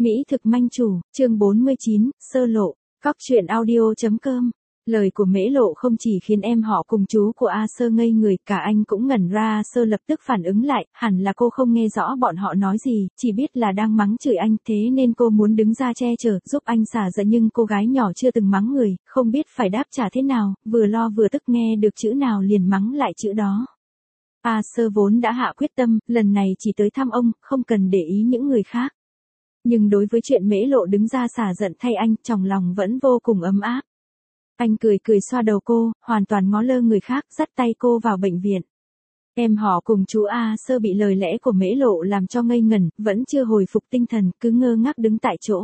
Mỹ thực manh chủ, chương 49, sơ lộ, góc truyện audio.com. Lời của Mễ Lộ không chỉ khiến em họ cùng chú của A Sơ ngây người, cả anh cũng ngẩn ra. A Sơ lập tức phản ứng lại, hẳn là cô không nghe rõ bọn họ nói gì, chỉ biết là đang mắng chửi anh, thế nên cô muốn đứng ra che chở, giúp anh xả giận, nhưng cô gái nhỏ chưa từng mắng người, không biết phải đáp trả thế nào, vừa lo vừa tức, nghe được chữ nào liền mắng lại chữ đó. A Sơ vốn đã hạ quyết tâm, lần này chỉ tới thăm ông, không cần để ý những người khác. Nhưng đối với chuyện Mễ Lộ đứng ra xả giận thay anh, trong lòng vẫn vô cùng ấm áp. Anh cười cười xoa đầu cô, hoàn toàn ngó lơ người khác, dắt tay cô vào bệnh viện. Em họ cùng chú A Sơ bị lời lẽ của Mễ Lộ làm cho ngây ngẩn, vẫn chưa hồi phục tinh thần, cứ ngơ ngác đứng tại chỗ.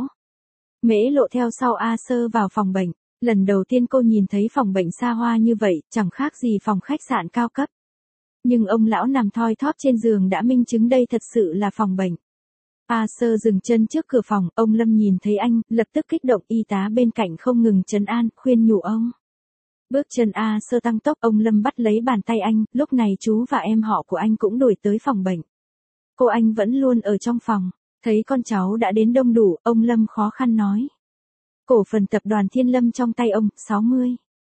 Mễ Lộ theo sau A Sơ vào phòng bệnh. Lần đầu tiên cô nhìn thấy phòng bệnh xa hoa như vậy, chẳng khác gì phòng khách sạn cao cấp. Nhưng ông lão nằm thoi thóp trên giường đã minh chứng đây thật sự là phòng bệnh. A Sơ dừng chân trước cửa phòng, ông Lâm nhìn thấy anh, lập tức kích động, y tá bên cạnh không ngừng trấn an, khuyên nhủ ông. Bước chân A Sơ tăng tốc, ông Lâm bắt lấy bàn tay anh, lúc này chú và em họ của anh cũng đuổi tới phòng bệnh. Cô anh vẫn luôn ở trong phòng, thấy con cháu đã đến đông đủ, ông Lâm khó khăn nói. Cổ phần tập đoàn Thiên Lâm trong tay ông, 60.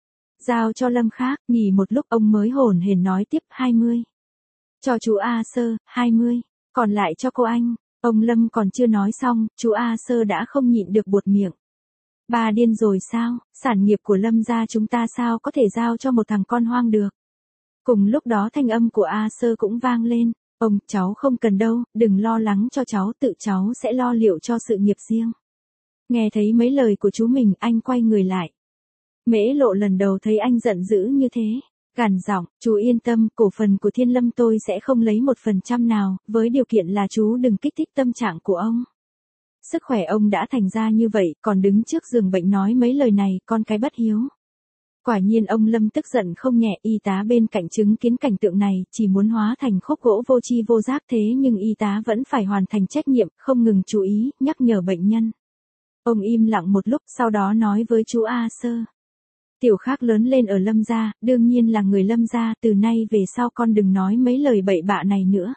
Giao cho Lâm khác, nghỉ một lúc ông mới hổn hển nói tiếp, 20. Cho chú A Sơ, 20, còn lại cho cô anh. Ông Lâm còn chưa nói xong, chú A Sơ đã không nhịn được buột miệng. Bà điên rồi sao, sản nghiệp của Lâm gia chúng ta sao có thể giao cho một thằng con hoang được. Cùng lúc đó thanh âm của A Sơ cũng vang lên, ông, cháu không cần đâu, đừng lo lắng cho cháu, tự cháu sẽ lo liệu cho sự nghiệp riêng. Nghe thấy mấy lời của chú mình, anh quay người lại. Mễ Lộ lần đầu thấy anh giận dữ như thế. Gằn giọng, chú yên tâm, cổ phần của Thiên Lâm tôi sẽ không lấy 1% nào, với điều kiện là chú đừng kích thích tâm trạng của ông. Sức khỏe ông đã thành ra như vậy, còn đứng trước giường bệnh nói mấy lời này, con cái bất hiếu. Quả nhiên ông Lâm tức giận không nhẹ, y tá bên cạnh chứng kiến cảnh tượng này, chỉ muốn hóa thành khúc gỗ vô tri vô giác, thế nhưng y tá vẫn phải hoàn thành trách nhiệm, không ngừng chú ý, nhắc nhở bệnh nhân. Ông im lặng một lúc, sau đó nói với chú A Sơ. Tiểu Khác lớn lên ở Lâm gia, đương nhiên là người Lâm gia, từ nay về sau con đừng nói mấy lời bậy bạ này nữa.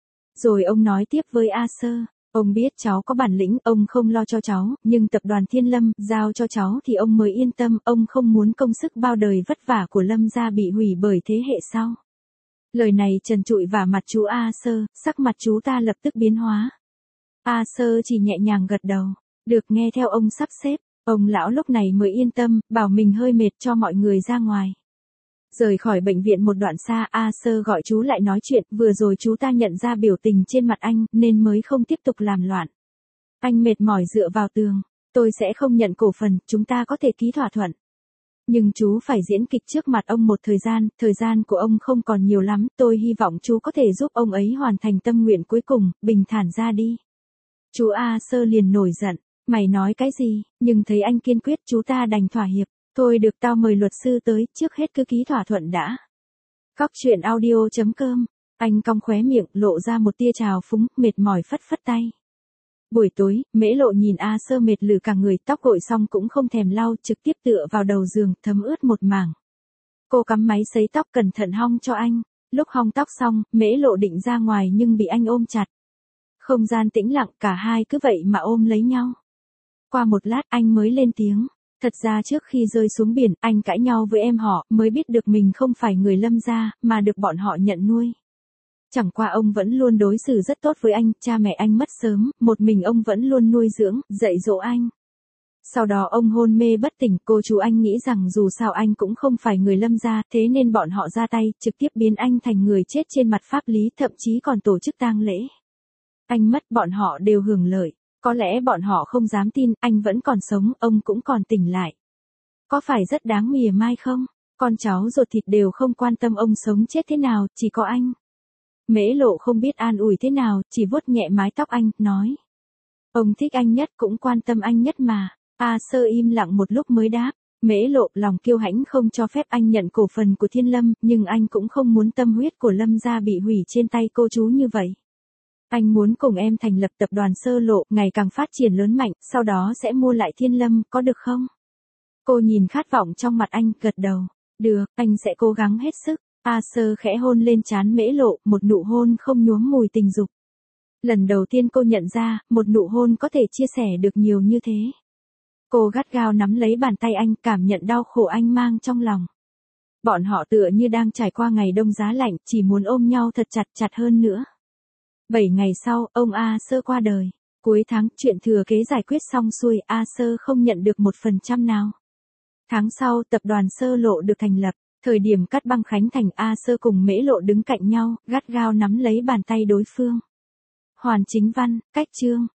Rồi ông nói tiếp với A Sơ, ông biết cháu có bản lĩnh, ông không lo cho cháu, nhưng tập đoàn Thiên Lâm, giao cho cháu thì ông mới yên tâm, ông không muốn công sức bao đời vất vả của Lâm gia bị hủy bởi thế hệ sau. Lời này trần trụi vào mặt chú A Sơ, sắc mặt chú ta lập tức biến hóa. A Sơ chỉ nhẹ nhàng gật đầu, được nghe theo ông sắp xếp. Ông lão lúc này mới yên tâm, bảo mình hơi mệt cho mọi người ra ngoài. Rời khỏi bệnh viện một đoạn xa, A Sơ gọi chú lại nói chuyện, vừa rồi chú ta nhận ra biểu tình trên mặt anh, nên mới không tiếp tục làm loạn. Anh mệt mỏi dựa vào tường, tôi sẽ không nhận cổ phần, chúng ta có thể ký thỏa thuận. Nhưng chú phải diễn kịch trước mặt ông một thời gian của ông không còn nhiều lắm, tôi hy vọng chú có thể giúp ông ấy hoàn thành tâm nguyện cuối cùng, bình thản ra đi. Chú A Sơ liền nổi giận. Mày nói cái gì, nhưng thấy anh kiên quyết chú ta đành thỏa hiệp, thôi được tao mời luật sư tới, trước hết cứ ký thỏa thuận đã. Góc truyện audio.com, anh cong khóe miệng, lộ ra một tia trào phúng, mệt mỏi phất phất tay. Buổi tối, Mễ Lộ nhìn A Sơ mệt lử cả người, tóc gội xong cũng không thèm lau, trực tiếp tựa vào đầu giường, thấm ướt một mảng. Cô cắm máy sấy tóc cẩn thận hong cho anh, lúc hong tóc xong, Mễ Lộ định ra ngoài nhưng bị anh ôm chặt. Không gian tĩnh lặng, cả hai cứ vậy mà ôm lấy nhau. Qua một lát anh mới lên tiếng, thật ra trước khi rơi xuống biển, anh cãi nhau với em họ, mới biết được mình không phải người Lâm gia, mà được bọn họ nhận nuôi. Chẳng qua ông vẫn luôn đối xử rất tốt với anh, cha mẹ anh mất sớm, một mình ông vẫn luôn nuôi dưỡng, dạy dỗ anh. Sau đó ông hôn mê bất tỉnh, cô chú anh nghĩ rằng dù sao anh cũng không phải người Lâm gia, thế nên bọn họ ra tay, trực tiếp biến anh thành người chết trên mặt pháp lý, thậm chí còn tổ chức tang lễ. Anh mất, bọn họ đều hưởng lợi. Có lẽ bọn họ không dám tin, anh vẫn còn sống, ông cũng còn tỉnh lại. Có phải rất đáng mỉa mai không? Con cháu ruột thịt đều không quan tâm ông sống chết thế nào, chỉ có anh. Mễ Lộ không biết an ủi thế nào, chỉ vuốt nhẹ mái tóc anh, nói. Ông thích anh nhất, cũng quan tâm anh nhất mà. A Sơ im lặng một lúc mới đáp. Mễ Lộ, lòng kiêu hãnh không cho phép anh nhận cổ phần của Thiên Lâm, nhưng anh cũng không muốn tâm huyết của Lâm gia bị hủy trên tay cô chú như vậy. Anh muốn cùng em thành lập tập đoàn Sơ Lộ, ngày càng phát triển lớn mạnh, sau đó sẽ mua lại Thiên Lâm, có được không? Cô nhìn khát vọng trong mặt anh, gật đầu. Được, anh sẽ cố gắng hết sức. A Sơ khẽ hôn lên trán Mễ Lộ, một nụ hôn không nhuốm mùi tình dục. Lần đầu tiên cô nhận ra, một nụ hôn có thể chia sẻ được nhiều như thế. Cô gắt gao nắm lấy bàn tay anh, cảm nhận đau khổ anh mang trong lòng. Bọn họ tựa như đang trải qua ngày đông giá lạnh, chỉ muốn ôm nhau thật chặt chặt hơn nữa. 7 ngày sau, ông A Sơ qua đời. Cuối tháng, chuyện thừa kế giải quyết xong xuôi, A Sơ không nhận được 1% nào. Tháng sau, tập đoàn Sơ Lộ được thành lập. Thời điểm cắt băng khánh thành, A Sơ cùng Mễ Lộ đứng cạnh nhau, gắt gao nắm lấy bàn tay đối phương. Hoàn Chính Văn, Cách Chương.